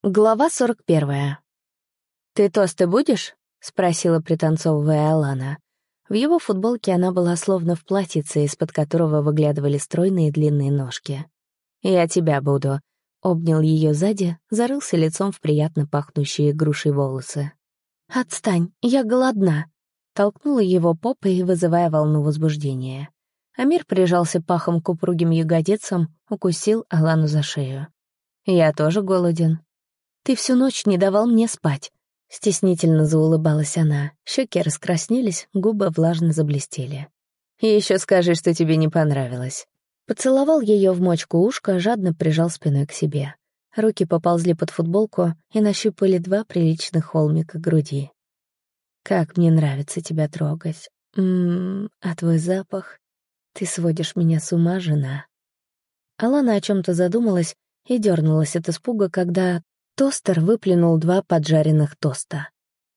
Глава 41. «Ты тосты будешь?» — спросила, пританцовывая Алана. В его футболке она была словно в платьице, из-под которого выглядывали стройные длинные ножки. «Я тебя буду», — обнял ее сзади, зарылся лицом в приятно пахнущие грушей волосы. «Отстань, я голодна», — толкнула его попой, вызывая волну возбуждения. Амир прижался пахом к упругим ягодицам, укусил Алану за шею. «Я тоже голоден». «Ты всю ночь не давал мне спать», — стеснительно заулыбалась она. Щеки раскраснелись, губы влажно заблестели. «И еще скажи, что тебе не понравилось». Поцеловал ее в мочку ушка, жадно прижал спиной к себе. Руки поползли под футболку и нащупали 2 приличных холмика груди. «Как мне нравится тебя трогать. А твой запах... Ты сводишь меня с ума, жена». Алана о чем-то задумалась и дернулась от испуга, когда тостер выплюнул 2 поджаренных тоста.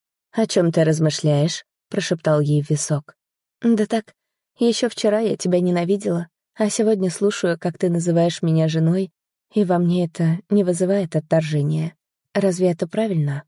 «О чем ты размышляешь?» — прошептал ей в висок. «Да так, еще вчера я тебя ненавидела, а сегодня слушаю, как ты называешь меня женой, и во мне это не вызывает отторжения. Разве это правильно?»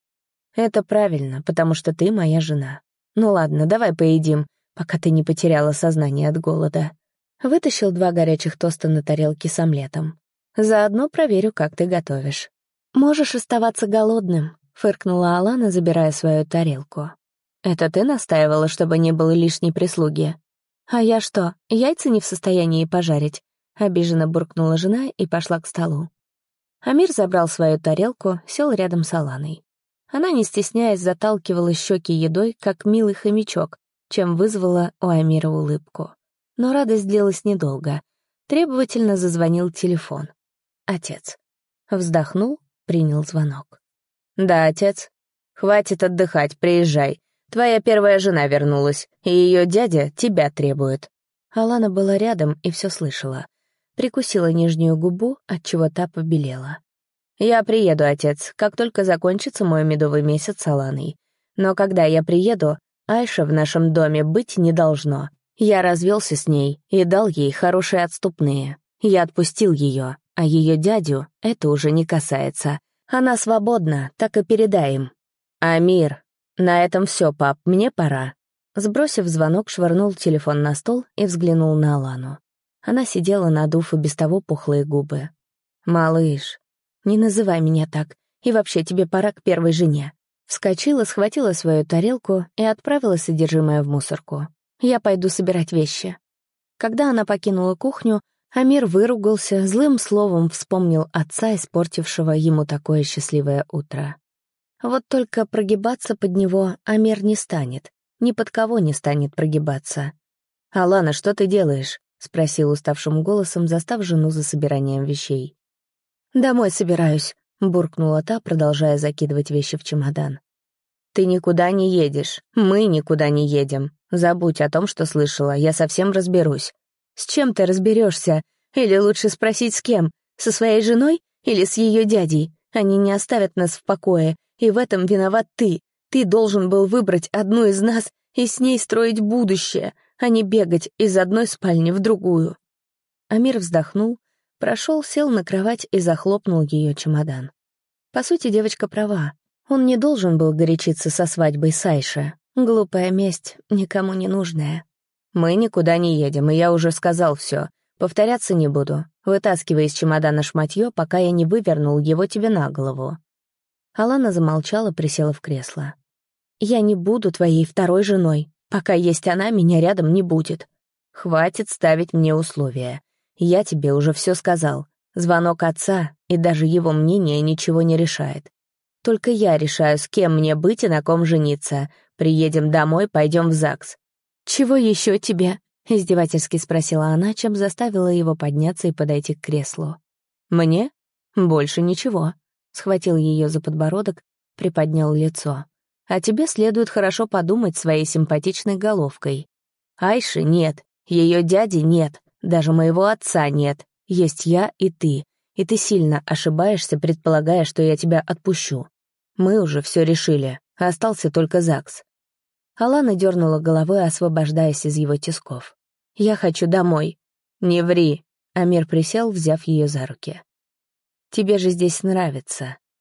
«Это правильно, потому что ты моя жена. Ну ладно, давай поедим, пока ты не потеряла сознание от голода». Вытащил 2 горячих тоста на тарелке с омлетом. «Заодно проверю, как ты готовишь». «Можешь оставаться голодным», — фыркнула Алана, забирая свою тарелку. «Это ты настаивала, чтобы не было лишней прислуги?» «А я что, яйца не в состоянии пожарить?» — обиженно буркнула жена и пошла к столу. Амир забрал свою тарелку, сел рядом с Аланой. Она, не стесняясь, заталкивала щеки едой, как милый хомячок, чем вызвала у Амира улыбку. Но радость длилась недолго. Требовательно зазвонил телефон. Отец. Вздохнул, принял звонок. «Да, отец. Хватит отдыхать, приезжай. Твоя первая жена вернулась, и ее дядя тебя требует». Алана была рядом и все слышала. Прикусила нижнюю губу, отчего та побелела. «Я приеду, отец, как только закончится мой медовый месяц с Аланой. Но когда я приеду, Айша в нашем доме быть не должно. Я развелся с ней и дал ей хорошие отступные. Я отпустил ее, а ее дядю это уже не касается. Она свободна, так и передай им. Амир, на этом все, пап, мне пора». Сбросив звонок, швырнул телефон на стол и взглянул на Алану. Она сидела, надув и без того пухлые губы. «Малыш, не называй меня так, и вообще тебе пора к первой жене». Вскочила, схватила свою тарелку и отправила содержимое в мусорку. «Я пойду собирать вещи». Когда она покинула кухню, Амир выругался, злым словом вспомнил отца, испортившего ему такое счастливое утро. Вот только прогибаться под него Амир не станет, ни под кого не станет прогибаться. «Алана, что ты делаешь?» — спросил уставшим голосом, застав жену за собиранием вещей. «Домой собираюсь», — буркнула та, продолжая закидывать вещи в чемодан. «Ты никуда не едешь, мы никуда не едем. Забудь о том, что слышала, я совсем разберусь». «С чем ты разберешься? Или лучше спросить, с кем? Со своей женой или с ее дядей? Они не оставят нас в покое, и в этом виноват ты. Ты должен был выбрать одну из нас и с ней строить будущее, а не бегать из одной спальни в другую». Амир вздохнул, прошел, сел на кровать и захлопнул ее чемодан. По сути, девочка права. Он не должен был горячиться со свадьбой с Айше. Глупая месть, никому не нужная. «Мы никуда не едем, и я уже сказал все. Повторяться не буду. Вытаскивай из чемодана шматье, пока я не вывернул его тебе на голову». Алана замолчала, присела в кресло. «Я не буду твоей второй женой. Пока есть она, меня рядом не будет. Хватит ставить мне условия. Я тебе уже все сказал. Звонок отца и даже его мнение ничего не решает. Только я решаю, с кем мне быть и на ком жениться. Приедем домой, пойдем в ЗАГС». «Чего еще тебе?» — издевательски спросила она, чем заставила его подняться и подойти к креслу. «Мне? Больше ничего». Схватил ее за подбородок, приподнял лицо. «А тебе следует хорошо подумать своей симпатичной головкой. Айши нет, ее дяди нет, даже моего отца нет. Есть я и ты сильно ошибаешься, предполагая, что я тебя отпущу. Мы уже все решили, остался только ЗАГС». Алана дернула головой, освобождаясь из его тисков. «Я хочу домой». «Не ври», — Амир присел, взяв ее за руки. «Тебе же здесь нравится.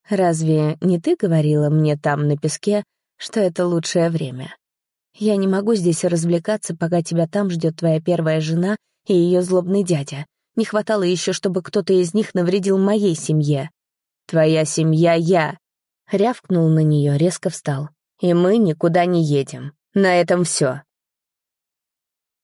Разве не ты говорила мне там, на песке, что это лучшее время? Я не могу здесь развлекаться, пока тебя там ждет твоя первая жена и ее злобный дядя. Не хватало еще, чтобы кто-то из них навредил моей семье. Твоя семья — я. Рявкнул на нее, резко встал. И мы никуда не едем. На этом все.